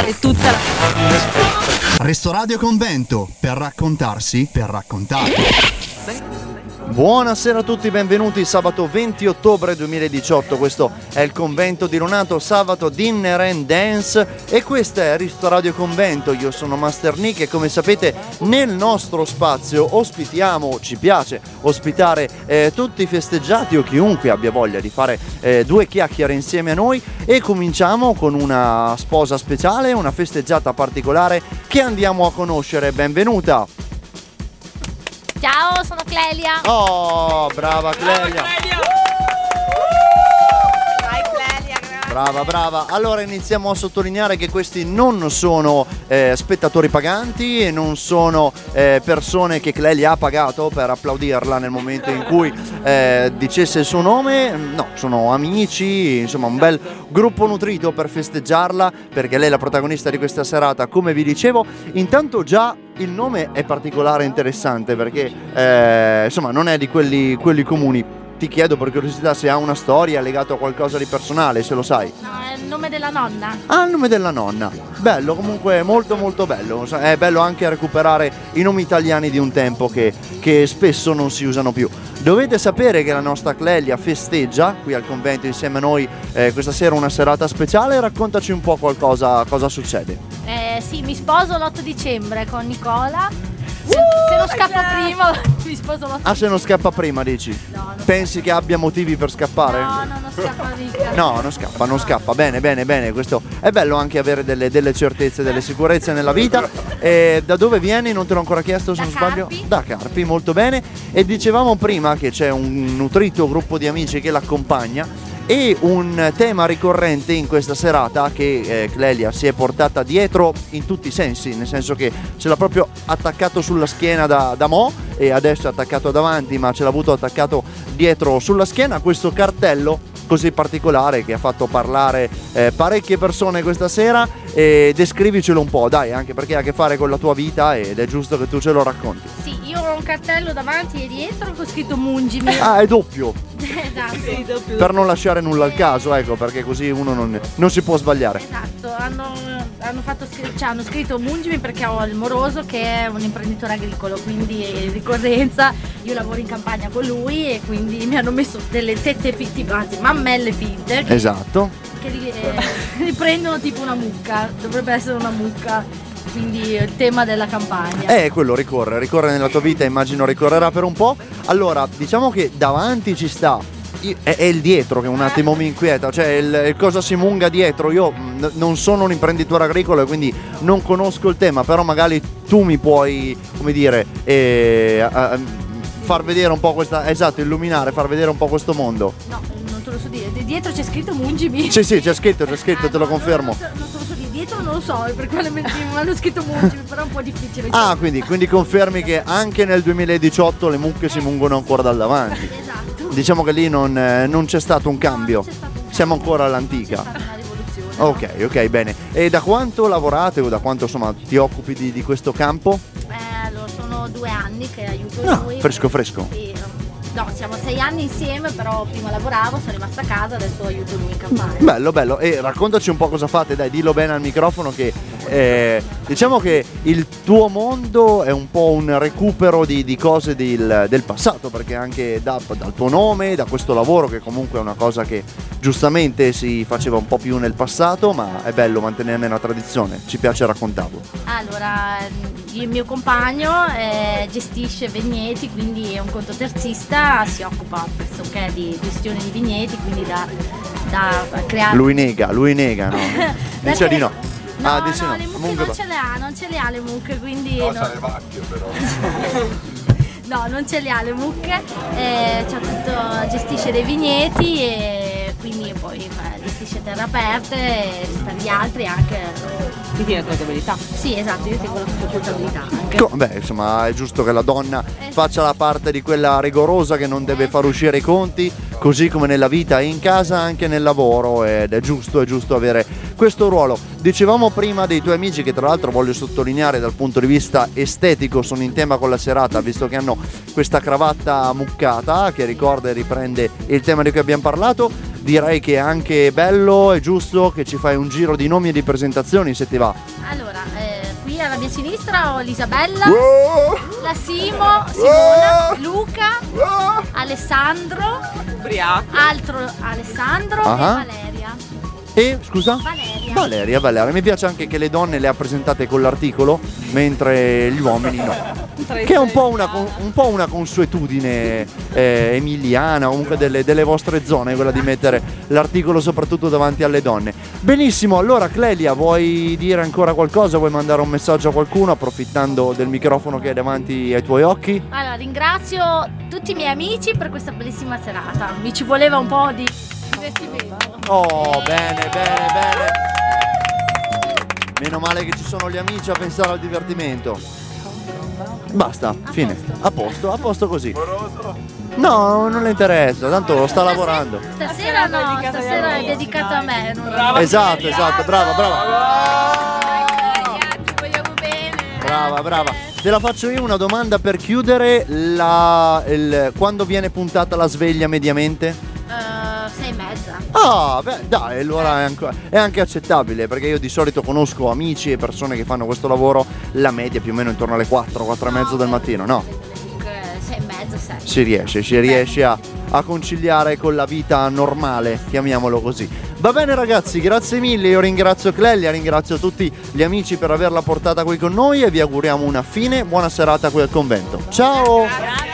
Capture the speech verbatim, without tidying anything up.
e tutta la... Restoradio Convento, per raccontarsi, per raccontare. Buonasera a tutti, benvenuti. Sabato venti ottobre duemiladiciotto, questo è il Convento di Lonato, sabato Dinner and Dance, e questo è Restoradio Convento. Io sono Master Nick e come sapete nel nostro spazio ospitiamo, ci piace ospitare eh, tutti i festeggiati o chiunque abbia voglia di fare eh, due chiacchiere insieme a noi, e cominciamo con una sposa speciale, una festeggiata particolare che andiamo a conoscere. Benvenuta. Ciao, sono Clelia. Oh, brava Clelia. Vai Clelia, grazie. Brava, brava. Allora iniziamo a sottolineare che questi non sono eh, spettatori paganti e non sono eh, persone che Clelia ha pagato per applaudirla nel momento in cui eh, dicesse il suo nome. No, sono amici, insomma un bel gruppo nutrito per festeggiarla, perché lei è la protagonista di questa serata, come vi dicevo. Intanto già il nome è particolare e interessante perché eh, insomma non è di quelli, quelli comuni. Ti chiedo per curiosità se ha una storia legata a qualcosa di personale, se lo sai. No, è il nome della nonna. Ah, il nome della nonna. Bello, comunque molto molto bello. È bello anche recuperare i nomi italiani di un tempo che, che spesso non si usano più. Dovete sapere che la nostra Clelia festeggia qui al convento insieme a noi eh, questa sera, una serata speciale. Raccontaci un po' qualcosa, cosa succede. Eh sì, mi sposo l'otto dicembre con Nicola. Se, se non scappa prima, mi sposo l'otto. Ah, se non scappa prima, dici? No, non Pensi che abbia motivi per scappare? No, no, non scappa mica. No, non scappa, non scappa. Bene, bene, bene. Questo è bello anche avere delle, delle certezze, delle sicurezze nella vita. E da dove vieni? Non te l'ho ancora chiesto, se Da non sbaglio. Carpi. Da Carpi, molto bene. E dicevamo prima che c'è un nutrito gruppo di amici che l'accompagna. E un tema ricorrente in questa serata che eh, Clelia si è portata dietro in tutti i sensi, nel senso che ce l'ha proprio attaccato sulla schiena da, da mo', e adesso è attaccato davanti, ma ce l'ha avuto attaccato dietro sulla schiena, questo cartello così particolare che ha fatto parlare eh, parecchie persone questa sera. E descrivicelo un po', dai, anche perché ha a che fare con la tua vita ed è giusto che tu ce lo racconti. Sì, io ho un cartello davanti e dietro con scritto Mungimi. Ah, è doppio. Esatto. Per non lasciare nulla al caso, ecco, perché così uno non, non si può sbagliare. Esatto, hanno, hanno, fatto scri- cioè, hanno scritto Mungimi perché ho il moroso che è un imprenditore agricolo, quindi in ricorrenza io lavoro in campagna con lui e quindi mi hanno messo delle tette finte, anzi mammelle finte. Che, Esatto. Che ri- eh, riprendono tipo una mucca, dovrebbe essere una mucca, quindi il tema della campagna. Eh, quello ricorre, ricorre nella tua vita, immagino ricorrerà per un po'. Allora, diciamo che davanti ci sta, è, è il dietro che un attimo mi inquieta, cioè il, il cosa si munga dietro. Io n- non sono un imprenditore agricolo e quindi non conosco il tema, però magari tu mi puoi, come dire, eh, a, a, far vedere un po' questa, esatto, illuminare, far vedere un po' questo mondo. No, non te lo so dire, dietro c'è scritto Mungimi. Sì, sì, c'è scritto, c'è scritto, Ah, te lo no, confermo. Non, non, non te lo so dire, dietro non lo so per quale motivo mi hanno scritto Mungimi, però è un po' difficile. Ah, quindi, quindi confermi che anche nel duemiladiciotto le mucche si mungono ancora dal davanti. Esatto. Diciamo che lì non, eh, non c'è stato un cambio, No, non c'è stato un cambio. siamo ancora all'antica. C'è stata una rivoluzione. Ok, ok, bene. E da quanto lavorate o da quanto insomma ti occupi di, di questo campo? Eh, allora, sono due anni che aiuto Ah, lui. fresco, fresco. Sì, no, siamo sei anni insieme, però prima lavoravo, sono rimasta a casa, adesso aiuto lui in campagna. Bello, bello. E raccontaci un po' cosa fate, dai, dillo bene al microfono che eh, diciamo che il tuo mondo è un po' un recupero di, di cose del, del passato, perché anche da, dal tuo nome, da questo lavoro che comunque è una cosa che giustamente si faceva un po' più nel passato, ma è bello mantenerne una tradizione, ci piace raccontarlo. Allora, io e il mio compagno eh, gestisce vigneti, quindi è un contoterzista, si occupa pressoché di gestione di vigneti, quindi da, da creare... Lui nega, lui nega, no? Dice Perché- di no. No, Ah, dice no, no. le mucche Comunque non va. ce le ha, non ce le ha le mucche, quindi... No, no. c'ha le vacche però. No, non ce le ha le mucche, eh, c'ha tutto, gestisce dei vigneti e quindi poi eh, gestisce terre aperte e per gli altri anche. Quindi la contabilità. Sì, esatto, io tengo la contabilità anche. Co- Beh, insomma, è giusto che la donna Eh, faccia la parte di quella rigorosa che non deve far uscire i conti, così come nella vita e in casa, anche nel lavoro, ed è giusto, è giusto avere questo ruolo. Dicevamo prima dei tuoi amici, che tra l'altro voglio sottolineare dal punto di vista estetico sono in tema con la serata, visto che hanno questa cravatta muccata che ricorda e riprende il tema di cui abbiamo parlato. direi che è anche bello e giusto che ci fai un giro di nomi e di presentazioni, se ti va. Allora, eh, qui alla mia sinistra ho l'Isabella, Oh! la Simo, Simona, Oh! Luca, Oh! Alessandro, altro Alessandro Ah. e Valeria. E scusa? Valeria. Valeria, Valeria. Mi piace anche che le donne le ha presentate con l'articolo, mentre gli uomini no. Che è un po' una, con- un po' una consuetudine eh, emiliana, comunque delle, delle vostre zone, quella di mettere l'articolo soprattutto davanti alle donne. Benissimo, allora Clelia, vuoi dire ancora qualcosa? Vuoi mandare un messaggio a qualcuno approfittando del microfono che è davanti ai tuoi occhi? Allora, ringrazio tutti i miei amici per questa bellissima serata. Mi ci voleva un po' di divertimento. Oh, bene, bene, bene. Meno male che ci sono gli amici a pensare al divertimento. Basta, fine. posto. A posto, a posto così. No, non le interessa, tanto sta lavorando. Stasera no, stasera è dedicato a me. Non Esatto, esatto, brava, brava. Ti vogliamo bene. Brava, brava. Te la faccio io una domanda per chiudere. La, il, quando viene puntata la sveglia mediamente? Uh, sei e mezza. Ah, beh, dai, allora è anche, è anche accettabile, perché io di solito conosco amici e persone che fanno questo lavoro, la media più o meno intorno alle quattro, quattro e mezzo del mattino, no? Comunque sei e mezza, sei. Si riesce, si riesce a, a conciliare con la vita normale, chiamiamolo così. Va bene ragazzi, grazie mille, io ringrazio Clelia, ringrazio tutti gli amici per averla portata qui con noi e vi auguriamo una fine buona serata qui al convento. Ciao!